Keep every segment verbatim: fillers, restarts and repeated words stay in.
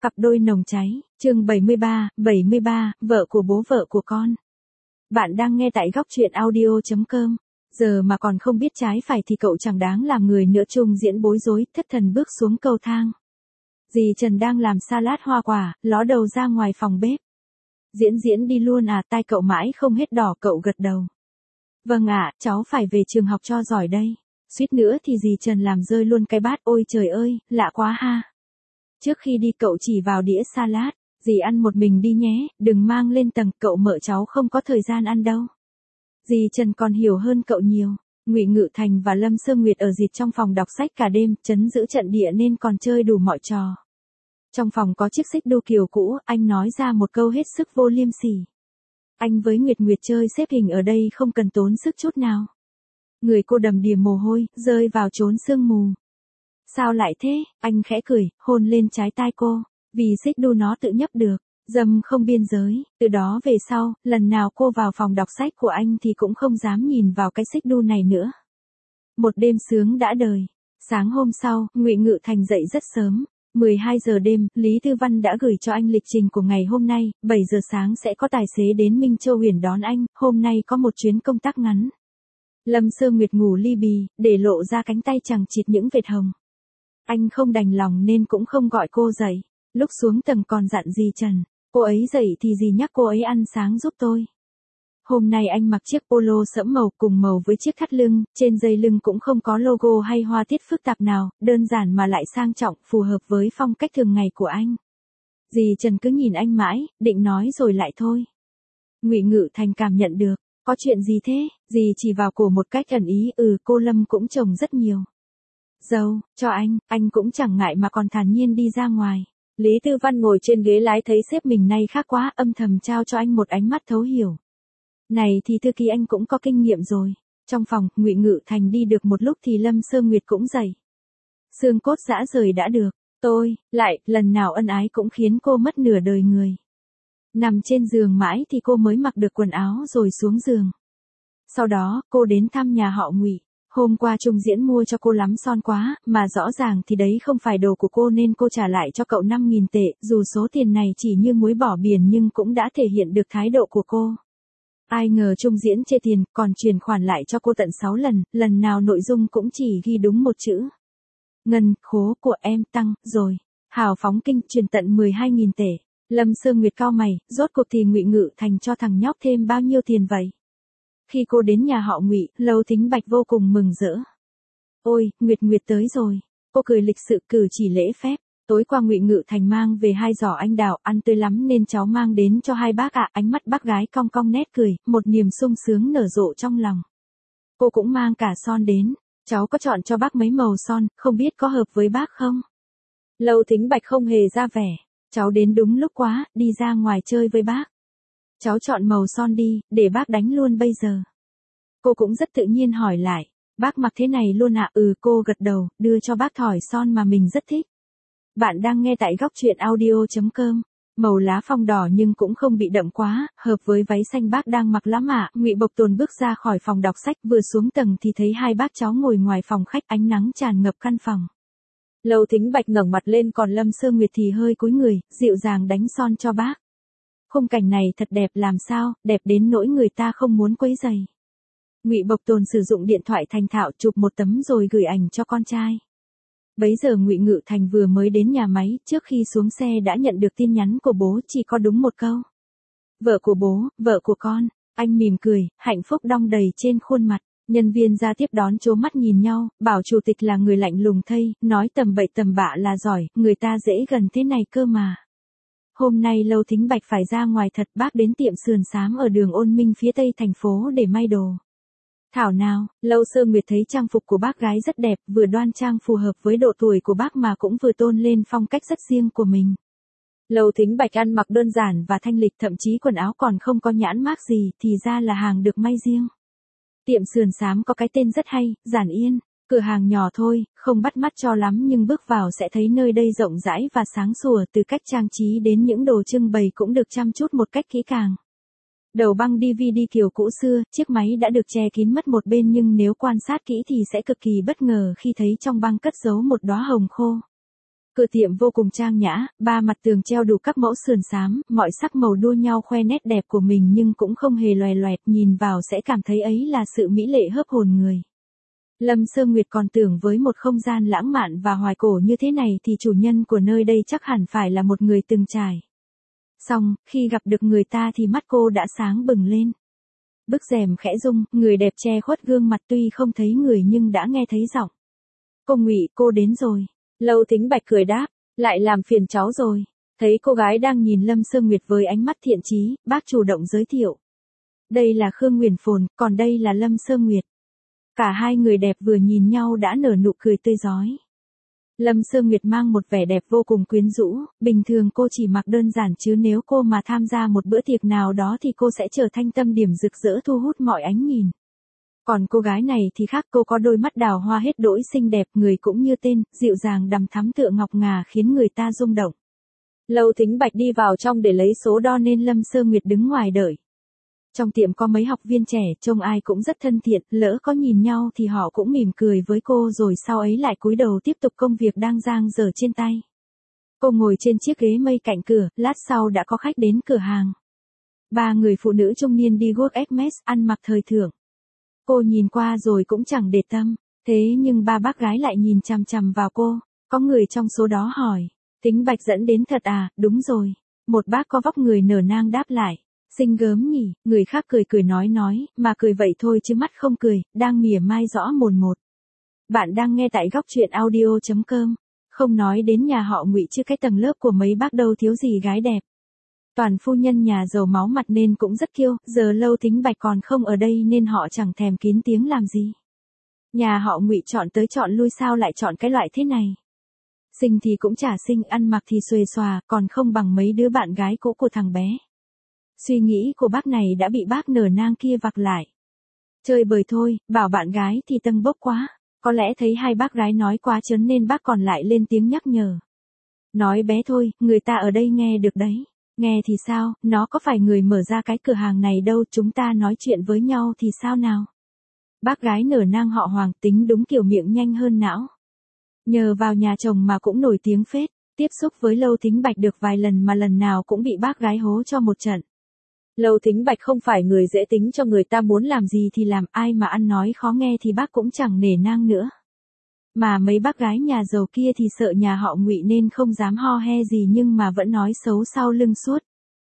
Cặp đôi nồng cháy, chương bảy mươi ba, bảy mươi ba, vợ của bố vợ của con. Bạn đang nghe tại góc truyện audio chấm com. Giờ mà còn không biết trái phải thì cậu chẳng đáng làm người nữa. Trung diễn bối rối, thất thần bước xuống cầu thang. Dì Trần đang làm salad hoa quả, ló đầu ra ngoài phòng bếp. Diễn diễn đi luôn à, tai cậu mãi không hết đỏ. Cậu gật đầu. Vâng ạ, cháu phải về trường học cho giỏi đây. Suýt nữa thì dì Trần làm rơi luôn cái bát. Ôi trời ơi, lạ quá ha. Trước khi đi cậu chỉ vào đĩa salad, dì ăn một mình đi nhé, đừng mang lên tầng, cậu mợ cháu không có thời gian ăn đâu. Dì Trần còn hiểu hơn cậu nhiều. Ngụy Ngự Thành và Lâm Sơ Nguyệt ở dịt trong phòng đọc sách cả đêm, trấn giữ trận địa nên còn chơi đủ mọi trò. Trong phòng có chiếc xích đu kiểu cũ, anh nói ra một câu hết sức vô liêm sỉ. Anh với Nguyệt Nguyệt chơi xếp hình ở đây không cần tốn sức chút nào. Người cô đầm đìa mồ hôi, rơi vào chốn sương mù. Sao lại thế? Anh khẽ cười, hôn lên trái tai cô. Vì xích đu nó tự nhấp được, dâm không biên giới. Từ đó về sau, lần nào cô vào phòng đọc sách của anh thì cũng không dám nhìn vào cái xích đu này nữa. Một đêm sướng đã đời. Sáng hôm sau, Ngụy Ngự Thành dậy rất sớm. mười hai giờ đêm, Lý Tư Văn đã gửi cho anh lịch trình của ngày hôm nay. bảy giờ sáng sẽ có tài xế đến Minh Châu Huyền đón anh. Hôm nay có một chuyến công tác ngắn. Lâm Sơ Nguyệt ngủ li bì, để lộ ra cánh tay chằng chịt những vệt hồng. Anh không đành lòng nên cũng không gọi cô dậy. Lúc xuống tầng còn dặn dì Trần, cô ấy dậy thì dì nhắc cô ấy ăn sáng giúp tôi. Hôm nay anh mặc chiếc polo sẫm màu cùng màu với chiếc thắt lưng, trên dây lưng cũng không có logo hay hoa tiết phức tạp nào, đơn giản mà lại sang trọng, phù hợp với phong cách thường ngày của anh. Dì Trần cứ nhìn anh mãi, định nói rồi lại thôi. Ngụy Ngự Thành cảm nhận được, có chuyện gì thế? Dì chỉ vào cổ một cách ẩn ý, ừ cô Lâm cũng trồng rất nhiều dâu, cho anh, anh cũng chẳng ngại mà còn thản nhiên đi ra ngoài. Lý Tư Văn ngồi trên ghế lái thấy sếp mình nay khác quá, âm thầm trao cho anh một ánh mắt thấu hiểu. Này thì thư ký anh cũng có kinh nghiệm rồi. Trong phòng, Ngụy Ngự Thành đi được một lúc thì Lâm Sơ Nguyệt cũng dậy. Xương cốt rã rời đã được, tôi, lại, lần nào ân ái cũng khiến cô mất nửa đời người. Nằm trên giường mãi thì cô mới mặc được quần áo rồi xuống giường. Sau đó, cô đến thăm nhà họ Ngụy. Hôm qua Trung diễn mua cho cô lắm son quá, mà rõ ràng thì đấy không phải đồ của cô nên cô trả lại cho cậu năm nghìn tệ, dù số tiền này chỉ như muối bỏ biển nhưng cũng đã thể hiện được thái độ của cô. Ai ngờ Trung diễn chê tiền, còn chuyển khoản lại cho cô tận sáu lần, lần nào nội dung cũng chỉ ghi đúng một chữ. Ngân khố của em tăng, rồi. Hào phóng kinh, chuyển tận mười hai nghìn tệ. Lâm Sơ Nguyệt cau mày, rốt cuộc thì Ngụy Ngự Thành cho thằng nhóc thêm bao nhiêu tiền vậy? Khi cô đến nhà họ Ngụy, Lâu Thính Bạch vô cùng mừng rỡ. Ôi, Nguyệt Nguyệt tới rồi. Cô cười lịch sự, cử chỉ lễ phép. Tối qua Ngụy Ngự Thành mang về hai giỏ anh đào, ăn tươi lắm nên cháu mang đến cho hai bác ạ. Ánh mắt bác gái cong cong nét cười, một niềm sung sướng nở rộ trong lòng. Cô cũng mang cả son đến. Cháu có chọn cho bác mấy màu son, không biết có hợp với bác không? Lâu Thính Bạch không hề ra vẻ. Cháu đến đúng lúc quá, đi ra ngoài chơi với bác. Cháu chọn màu son đi, để bác đánh luôn bây giờ. Cô cũng rất tự nhiên hỏi lại, bác mặc thế này luôn ạ? Ừ, cô gật đầu, đưa cho bác thỏi son mà mình rất thích. Bạn đang nghe tại góc truyện audio chấm com. Màu lá phong đỏ nhưng cũng không bị đậm quá, hợp với váy xanh bác đang mặc lắm ạ. Ngụy Bộc Tồn bước ra khỏi phòng đọc sách, vừa xuống tầng thì thấy hai bác cháu ngồi ngoài phòng khách, ánh nắng tràn ngập căn phòng. Lâu Thính Bạch ngẩng mặt lên, còn Lâm Sơ Nguyệt thì hơi cúi người, dịu dàng đánh son cho bác. Khung cảnh này thật đẹp làm sao, đẹp đến nỗi người ta không muốn quấy rầy. Ngụy Bộc Tồn sử dụng điện thoại thành thạo chụp một tấm rồi gửi ảnh cho con trai. Bấy giờ Ngụy Ngự Thành vừa mới đến nhà máy, trước khi xuống xe đã nhận được tin nhắn của bố, chỉ có đúng một câu. Vợ của bố, vợ của con. Anh mỉm cười, hạnh phúc đong đầy trên khuôn mặt. Nhân viên ra tiếp đón trố mắt nhìn nhau, bảo chủ tịch là người lạnh lùng thây, nói tầm bậy tầm bạ là giỏi, người ta dễ gần thế này cơ mà. Hôm nay Lâu Thính Bạch phải ra ngoài thật, bác đến tiệm sườn xám ở đường Ôn Minh phía tây thành phố để may đồ. Thảo nào, Lâu Sơ Nguyệt thấy trang phục của bác gái rất đẹp, vừa đoan trang phù hợp với độ tuổi của bác mà cũng vừa tôn lên phong cách rất riêng của mình. Lâu Thính Bạch ăn mặc đơn giản và thanh lịch, thậm chí quần áo còn không có nhãn mác gì, thì ra là hàng được may riêng. Tiệm sườn xám có cái tên rất hay, Giản Yên. Cửa hàng nhỏ thôi, không bắt mắt cho lắm nhưng bước vào sẽ thấy nơi đây rộng rãi và sáng sủa, từ cách trang trí đến những đồ trưng bày cũng được chăm chút một cách kỹ càng. Đầu băng đê vê đê kiểu cũ xưa, chiếc máy đã được che kín mất một bên nhưng nếu quan sát kỹ thì sẽ cực kỳ bất ngờ khi thấy trong băng cất giấu một đóa hồng khô. Cửa tiệm vô cùng trang nhã, ba mặt tường treo đủ các mẫu sườn xám, mọi sắc màu đua nhau khoe nét đẹp của mình nhưng cũng không hề loè loẹt, nhìn vào sẽ cảm thấy ấy là sự mỹ lệ hớp hồn người. Lâm Sơ Nguyệt còn tưởng với một không gian lãng mạn và hoài cổ như thế này thì chủ nhân của nơi đây chắc hẳn phải là một người từng trải. Xong, khi gặp được người ta thì mắt cô đã sáng bừng lên. Bức rèm khẽ rung, người đẹp che khuất gương mặt tuy không thấy người nhưng đã nghe thấy giọng. Cô Ngụy, cô đến rồi. Lâu Thính Bạch cười đáp, lại làm phiền cháu rồi. Thấy cô gái đang nhìn Lâm Sơ Nguyệt với ánh mắt thiện chí, bác chủ động giới thiệu. Đây là Khương Nguyền Phồn, còn đây là Lâm Sơ Nguyệt. Cả hai người đẹp vừa nhìn nhau đã nở nụ cười tươi rói. Lâm Sơ Nguyệt mang một vẻ đẹp vô cùng quyến rũ, bình thường cô chỉ mặc đơn giản chứ nếu cô mà tham gia một bữa tiệc nào đó thì cô sẽ trở thành tâm điểm rực rỡ thu hút mọi ánh nhìn. Còn cô gái này thì khác, cô có đôi mắt đào hoa hết đỗi xinh đẹp, người cũng như tên, dịu dàng đằm thắm tựa ngọc ngà khiến người ta rung động. Lâu Thính Bạch đi vào trong để lấy số đo nên Lâm Sơ Nguyệt đứng ngoài đợi. Trong tiệm có mấy học viên trẻ, trông ai cũng rất thân thiện, lỡ có nhìn nhau thì họ cũng mỉm cười với cô rồi sau ấy lại cúi đầu tiếp tục công việc đang dang dở trên tay. Cô ngồi trên chiếc ghế mây cạnh cửa, lát sau đã có khách đến cửa hàng. Ba người phụ nữ trung niên đi guốc ét em ét, ăn mặc thời thượng. Cô nhìn qua rồi cũng chẳng để tâm, thế nhưng ba bác gái lại nhìn chằm chằm vào cô, có người trong số đó hỏi, Thính Bạch dẫn đến thật à? Đúng rồi. Một bác có vóc người nở nang đáp lại, xinh gớm nhỉ, người khác cười cười nói nói, mà cười vậy thôi chứ mắt không cười, đang mỉa mai rõ mồn một. Bạn đang nghe tại góc truyện audio chấm com, không nói đến nhà họ Ngụy chứ cái tầng lớp của mấy bác đâu thiếu gì gái đẹp. Toàn phu nhân nhà giàu máu mặt nên cũng rất kiêu, giờ Lâu Thính Bạch còn không ở đây nên họ chẳng thèm kín tiếng làm gì. Nhà họ Ngụy chọn tới chọn lui sao lại chọn cái loại thế này. Xinh thì cũng chả xinh, ăn mặc thì xuề xòa, còn không bằng mấy đứa bạn gái cũ của thằng bé. Suy nghĩ của bác này đã bị bác nở nang kia vặc lại. Chơi bời thôi, bảo bạn gái thì tâng bốc quá. Có lẽ thấy hai bác gái nói quá chớn nên bác còn lại lên tiếng nhắc nhở. Nói bé thôi, người ta ở đây nghe được đấy. Nghe thì sao, nó có phải người mở ra cái cửa hàng này đâu, chúng ta nói chuyện với nhau thì sao nào. Bác gái nở nang họ Hoàng tính đúng kiểu miệng nhanh hơn não. Nhờ vào nhà chồng mà cũng nổi tiếng phết, tiếp xúc với Lâu Thính Bạch được vài lần mà lần nào cũng bị bác gái hố cho một trận. Lâu Thính Bạch không phải người dễ tính, cho người ta muốn làm gì thì làm, ai mà ăn nói khó nghe thì bác cũng chẳng nể nang nữa. Mà mấy bác gái nhà giàu kia thì sợ nhà họ Ngụy nên không dám ho he gì nhưng mà vẫn nói xấu sau lưng suốt.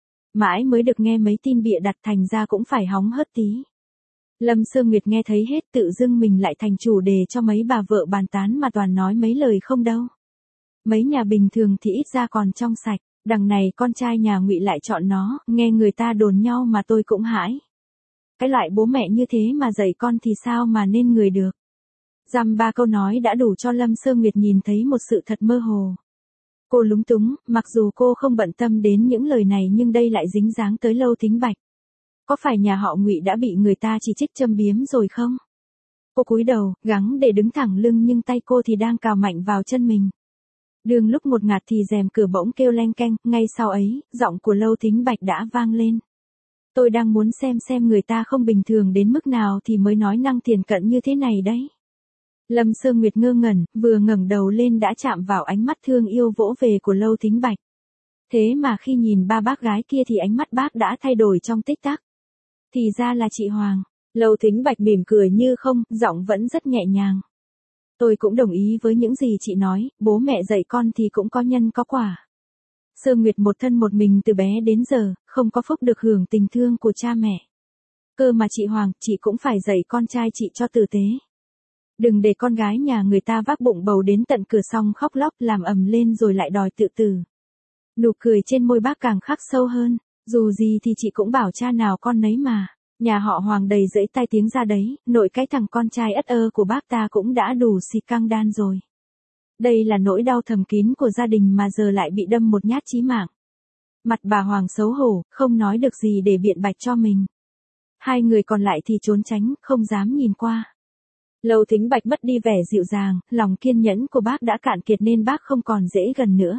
Mãi mới được nghe mấy tin bịa đặt thành ra cũng phải hóng hớt tí. Lâm Sơ Nguyệt nghe thấy hết tự dưng mình lại thành chủ đề cho mấy bà vợ bàn tán mà toàn nói mấy lời không đâu. Mấy nhà bình thường thì ít ra còn trong sạch, đằng này con trai nhà Ngụy lại chọn nó, nghe người ta đồn nhau mà tôi cũng hãi. Cái loại bố mẹ như thế mà dạy con thì sao mà nên người được. Dăm ba câu nói đã đủ cho Lâm Sơ Nguyệt nhìn thấy một sự thật mơ hồ. Cô lúng túng, mặc dù cô không bận tâm đến những lời này nhưng đây lại dính dáng tới Lâu Thính Bạch. Có phải nhà họ Ngụy đã bị người ta chỉ trích châm biếm rồi không? Cô cúi đầu, gắng để đứng thẳng lưng nhưng tay cô thì đang cào mạnh vào chân mình. Đường lúc một ngạt thì rèm cửa bỗng kêu leng keng, ngay sau ấy, giọng của Lâu Thính Bạch đã vang lên. Tôi đang muốn xem xem người ta không bình thường đến mức nào thì mới nói năng thiển cận như thế này đấy. Lâm Sơ Nguyệt ngơ ngẩn, vừa ngẩng đầu lên đã chạm vào ánh mắt thương yêu vỗ về của Lâu Thính Bạch. Thế mà khi nhìn ba bác gái kia thì ánh mắt bác đã thay đổi trong tích tắc. Thì ra là chị Hoàng. Lâu Thính Bạch mỉm cười như không, giọng vẫn rất nhẹ nhàng. Tôi cũng đồng ý với những gì chị nói, bố mẹ dạy con thì cũng có nhân có quả. Sơ Nguyệt một thân một mình từ bé đến giờ, không có phúc được hưởng tình thương của cha mẹ. Cơ mà chị Hoàng, chị cũng phải dạy con trai chị cho tử tế. Đừng để con gái nhà người ta vác bụng bầu đến tận cửa xong khóc lóc làm ầm lên rồi lại đòi tự tử. Nụ cười trên môi bác càng khắc sâu hơn, dù gì thì chị cũng bảo cha nào con nấy mà. Nhà họ Hoàng đầy rẫy tai tiếng ra đấy, nội cái thằng con trai ất ơ của bác ta cũng đã đủ xì căng đan rồi. Đây là nỗi đau thầm kín của gia đình mà giờ lại bị đâm một nhát chí mạng. Mặt bà Hoàng xấu hổ, không nói được gì để biện bạch cho mình. Hai người còn lại thì trốn tránh, không dám nhìn qua. Lâu Thính Bạch mất đi vẻ dịu dàng, lòng kiên nhẫn của bác đã cạn kiệt nên bác không còn dễ gần nữa.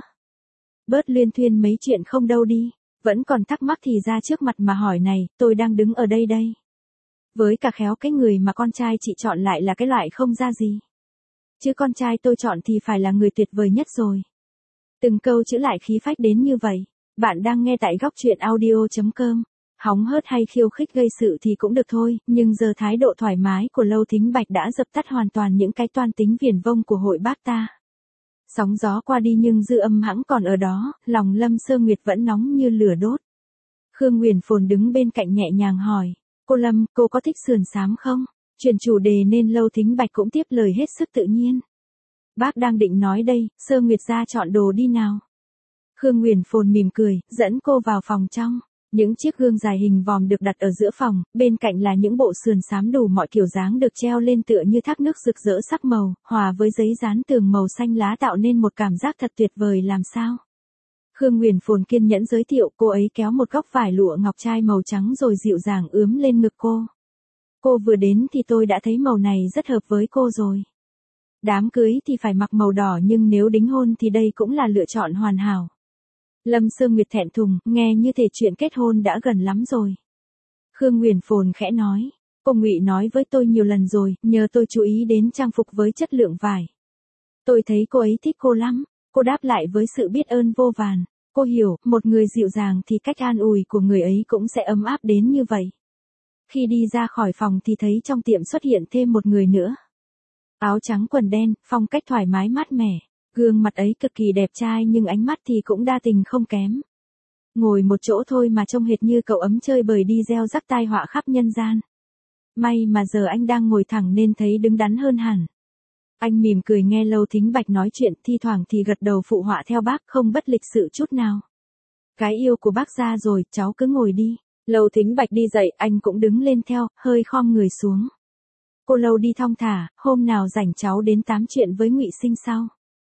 Bớt luyên thuyên mấy chuyện không đâu đi, vẫn còn thắc mắc thì ra trước mặt mà hỏi này, tôi đang đứng ở đây đây. Với cả khéo cái người mà con trai chị chọn lại là cái loại không ra gì. Chứ con trai tôi chọn thì phải là người tuyệt vời nhất rồi. Từng câu chữ lại khí phách đến như vậy. Bạn đang nghe tại góc truyện audio.com. Hóng hớt hay khiêu khích gây sự thì cũng được thôi, nhưng giờ thái độ thoải mái của Lâu Thính Bạch đã dập tắt hoàn toàn những cái toan tính viển vông của hội bác ta. Sóng gió qua đi nhưng dư âm hãng còn ở đó, lòng Lâm Sơ Nguyệt vẫn nóng như lửa đốt. Khương Nguyền Phồn đứng bên cạnh nhẹ nhàng hỏi, cô Lâm, cô có thích sườn xám không? Chuyển chủ đề nên Lâu Thính Bạch cũng tiếp lời hết sức tự nhiên. Bác đang định nói đây, Sơ Nguyệt ra chọn đồ đi nào. Khương Nguyền Phồn mỉm cười, dẫn cô vào phòng trong. Những chiếc gương dài hình vòm được đặt ở giữa phòng, bên cạnh là những bộ sườn xám đủ mọi kiểu dáng được treo lên tựa như thác nước rực rỡ sắc màu, hòa với giấy dán tường màu xanh lá tạo nên một cảm giác thật tuyệt vời làm sao. Khương Nguyền Phồn kiên nhẫn giới thiệu, cô ấy kéo một góc vải lụa ngọc trai màu trắng rồi dịu dàng ướm lên ngực cô. Cô vừa đến thì tôi đã thấy màu này rất hợp với cô rồi. Đám cưới thì phải mặc màu đỏ nhưng nếu đính hôn thì đây cũng là lựa chọn hoàn hảo. Lâm Sơ Nguyệt thẹn thùng, nghe như thể chuyện kết hôn đã gần lắm rồi. Khương Nguyền Phồn khẽ nói, cô Ngụy nói với tôi nhiều lần rồi, nhờ tôi chú ý đến trang phục với chất lượng vải. Tôi thấy cô ấy thích cô lắm, cô đáp lại với sự biết ơn vô vàn. Cô hiểu, một người dịu dàng thì cách an ủi của người ấy cũng sẽ ấm áp đến như vậy. Khi đi ra khỏi phòng thì thấy trong tiệm xuất hiện thêm một người nữa. Áo trắng quần đen, phong cách thoải mái mát mẻ. Gương mặt ấy cực kỳ đẹp trai nhưng ánh mắt thì cũng đa tình không kém. Ngồi một chỗ thôi mà trông hệt như cậu ấm chơi bời đi gieo rắc tai họa khắp nhân gian. May mà giờ anh đang ngồi thẳng nên thấy đứng đắn hơn hẳn. Anh mỉm cười nghe Lâu Thính Bạch nói chuyện, thi thoảng thì gật đầu phụ họa theo bác, không bất lịch sự chút nào. Cái yêu của bác ra rồi, cháu cứ ngồi đi. Lâu Thính Bạch đi dậy, anh cũng đứng lên theo, hơi khom người xuống. Cô Lâu đi thong thả, hôm nào rảnh cháu đến tám chuyện với Ngụy Sinh sau.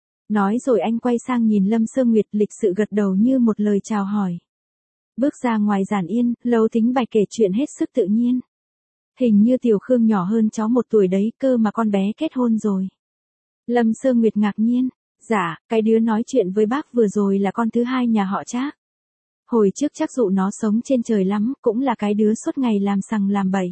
Nói rồi anh quay sang nhìn Lâm Sơ Nguyệt, lịch sự gật đầu như một lời chào hỏi. Bước ra ngoài giản yên, Lâu Thính Bạch kể chuyện hết sức tự nhiên. Hình như Tiểu Khương nhỏ hơn cháu một tuổi đấy cơ mà con bé kết hôn rồi. Lâm Sơ Nguyệt ngạc nhiên, dạ, cái đứa nói chuyện với bác vừa rồi là con thứ hai nhà họ Trác. Hồi trước chắc dụ nó sống trên trời lắm, cũng là cái đứa suốt ngày làm sằng làm bậy.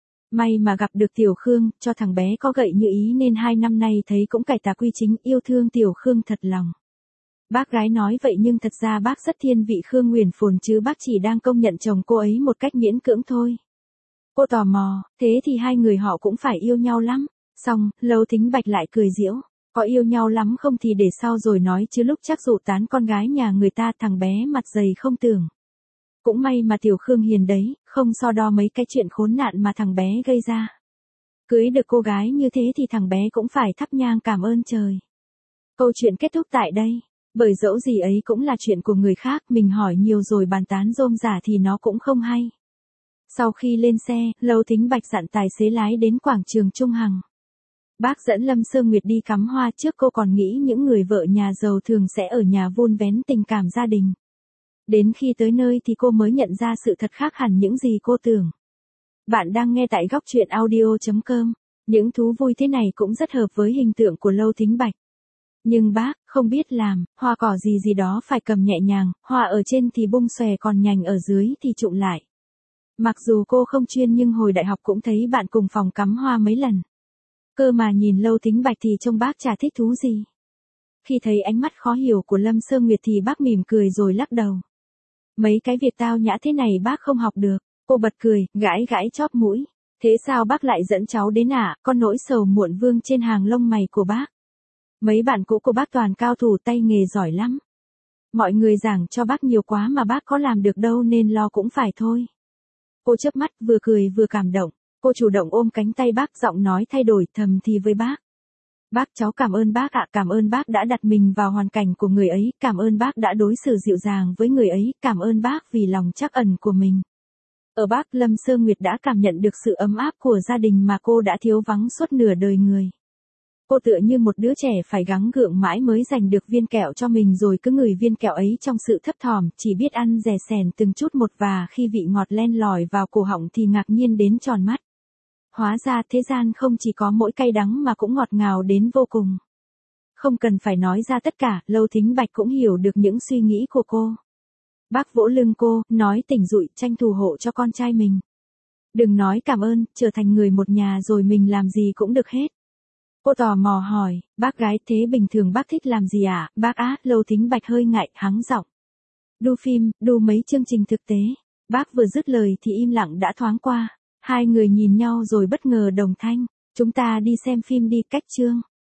May mà gặp được Tiểu Khương, cho thằng bé có gậy như ý nên hai năm nay thấy cũng cải tà quy chính, yêu thương Tiểu Khương thật lòng. Bác gái nói vậy nhưng thật ra bác rất thiên vị Khương Nguyền Phồn chứ bác chỉ đang công nhận chồng cô ấy một cách miễn cưỡng thôi. Cô tò mò, thế thì hai người họ cũng phải yêu nhau lắm. Xong, Lâu Thính Bạch lại cười giễu, có yêu nhau lắm không thì để sau rồi nói chứ lúc chắc dụ tán con gái nhà người ta thằng bé mặt dày không tưởng. Cũng may mà Tiểu Khương hiền đấy, không so đo mấy cái chuyện khốn nạn mà thằng bé gây ra. Cưới được cô gái như thế thì thằng bé cũng phải thắp nhang cảm ơn trời. Câu chuyện kết thúc tại đây, bởi dẫu gì ấy cũng là chuyện của người khác, mình hỏi nhiều rồi bàn tán rôm rả thì nó cũng không hay. Sau khi lên xe, Lâu Thính Bạch dặn tài xế lái đến quảng trường Trung Hằng. Bác dẫn Lâm Sơ Nguyệt đi cắm hoa, trước cô còn nghĩ những người vợ nhà giàu thường sẽ ở nhà vun vén tình cảm gia đình. Đến khi tới nơi thì cô mới nhận ra sự thật khác hẳn những gì cô tưởng. Bạn đang nghe tại góc truyện audio.com. Những thú vui thế này cũng rất hợp với hình tượng của Lâu Thính Bạch. Nhưng bác, không biết làm, hoa cỏ gì gì đó phải cầm nhẹ nhàng, hoa ở trên thì bung xòe còn nhành ở dưới thì trụm lại. Mặc dù cô không chuyên nhưng hồi đại học cũng thấy bạn cùng phòng cắm hoa mấy lần. Cơ mà nhìn Lâu Thính Bạch thì trông bác chả thích thú gì. Khi thấy ánh mắt khó hiểu của Lâm Sơ Nguyệt thì bác mỉm cười rồi lắc đầu. Mấy cái việc tao nhã thế này bác không học được. Cô bật cười, gãi gãi chóp mũi. Thế sao bác lại dẫn cháu đến ạ, à? Con nỗi sầu muộn vương trên hàng lông mày của bác. Mấy bạn cũ của bác toàn cao thủ tay nghề giỏi lắm. Mọi người giảng cho bác nhiều quá mà bác có làm được đâu nên lo cũng phải thôi. Cô chớp mắt vừa cười vừa cảm động. Cô chủ động ôm cánh tay bác, giọng nói thay đổi, thầm thì với bác. Bác, cháu cảm ơn bác ạ, cảm ơn bác đã đặt mình vào hoàn cảnh của người ấy, cảm ơn bác đã đối xử dịu dàng với người ấy, cảm ơn bác vì lòng trắc ẩn của mình. Ở bác, Lâm Sơ Nguyệt đã cảm nhận được sự ấm áp của gia đình mà cô đã thiếu vắng suốt nửa đời người. Cô tựa như một đứa trẻ phải gắng gượng mãi mới giành được viên kẹo cho mình rồi cứ ngửi viên kẹo ấy trong sự thấp thỏm, chỉ biết ăn dè sèn từng chút một và khi vị ngọt len lỏi vào cổ họng thì ngạc nhiên đến tròn mắt. Hóa ra thế gian không chỉ có mỗi cay đắng mà cũng ngọt ngào đến vô cùng. Không cần phải nói ra tất cả, Lâu Thính Bạch cũng hiểu được những suy nghĩ của cô. Bác vỗ lưng cô, nói tỉnh dụi, tranh thủ hộ cho con trai mình. Đừng nói cảm ơn, trở thành người một nhà rồi mình làm gì cũng được hết. Cô tò mò hỏi, bác gái thế bình thường bác thích làm gì ạ? À? Bác á, Lâu Thính Bạch hơi ngại, hắng giọng. Đu phim, đu mấy chương trình thực tế. Bác vừa dứt lời thì im lặng đã thoáng qua. Hai người nhìn nhau rồi bất ngờ đồng thanh. Chúng ta đi xem phim đi, cách chương.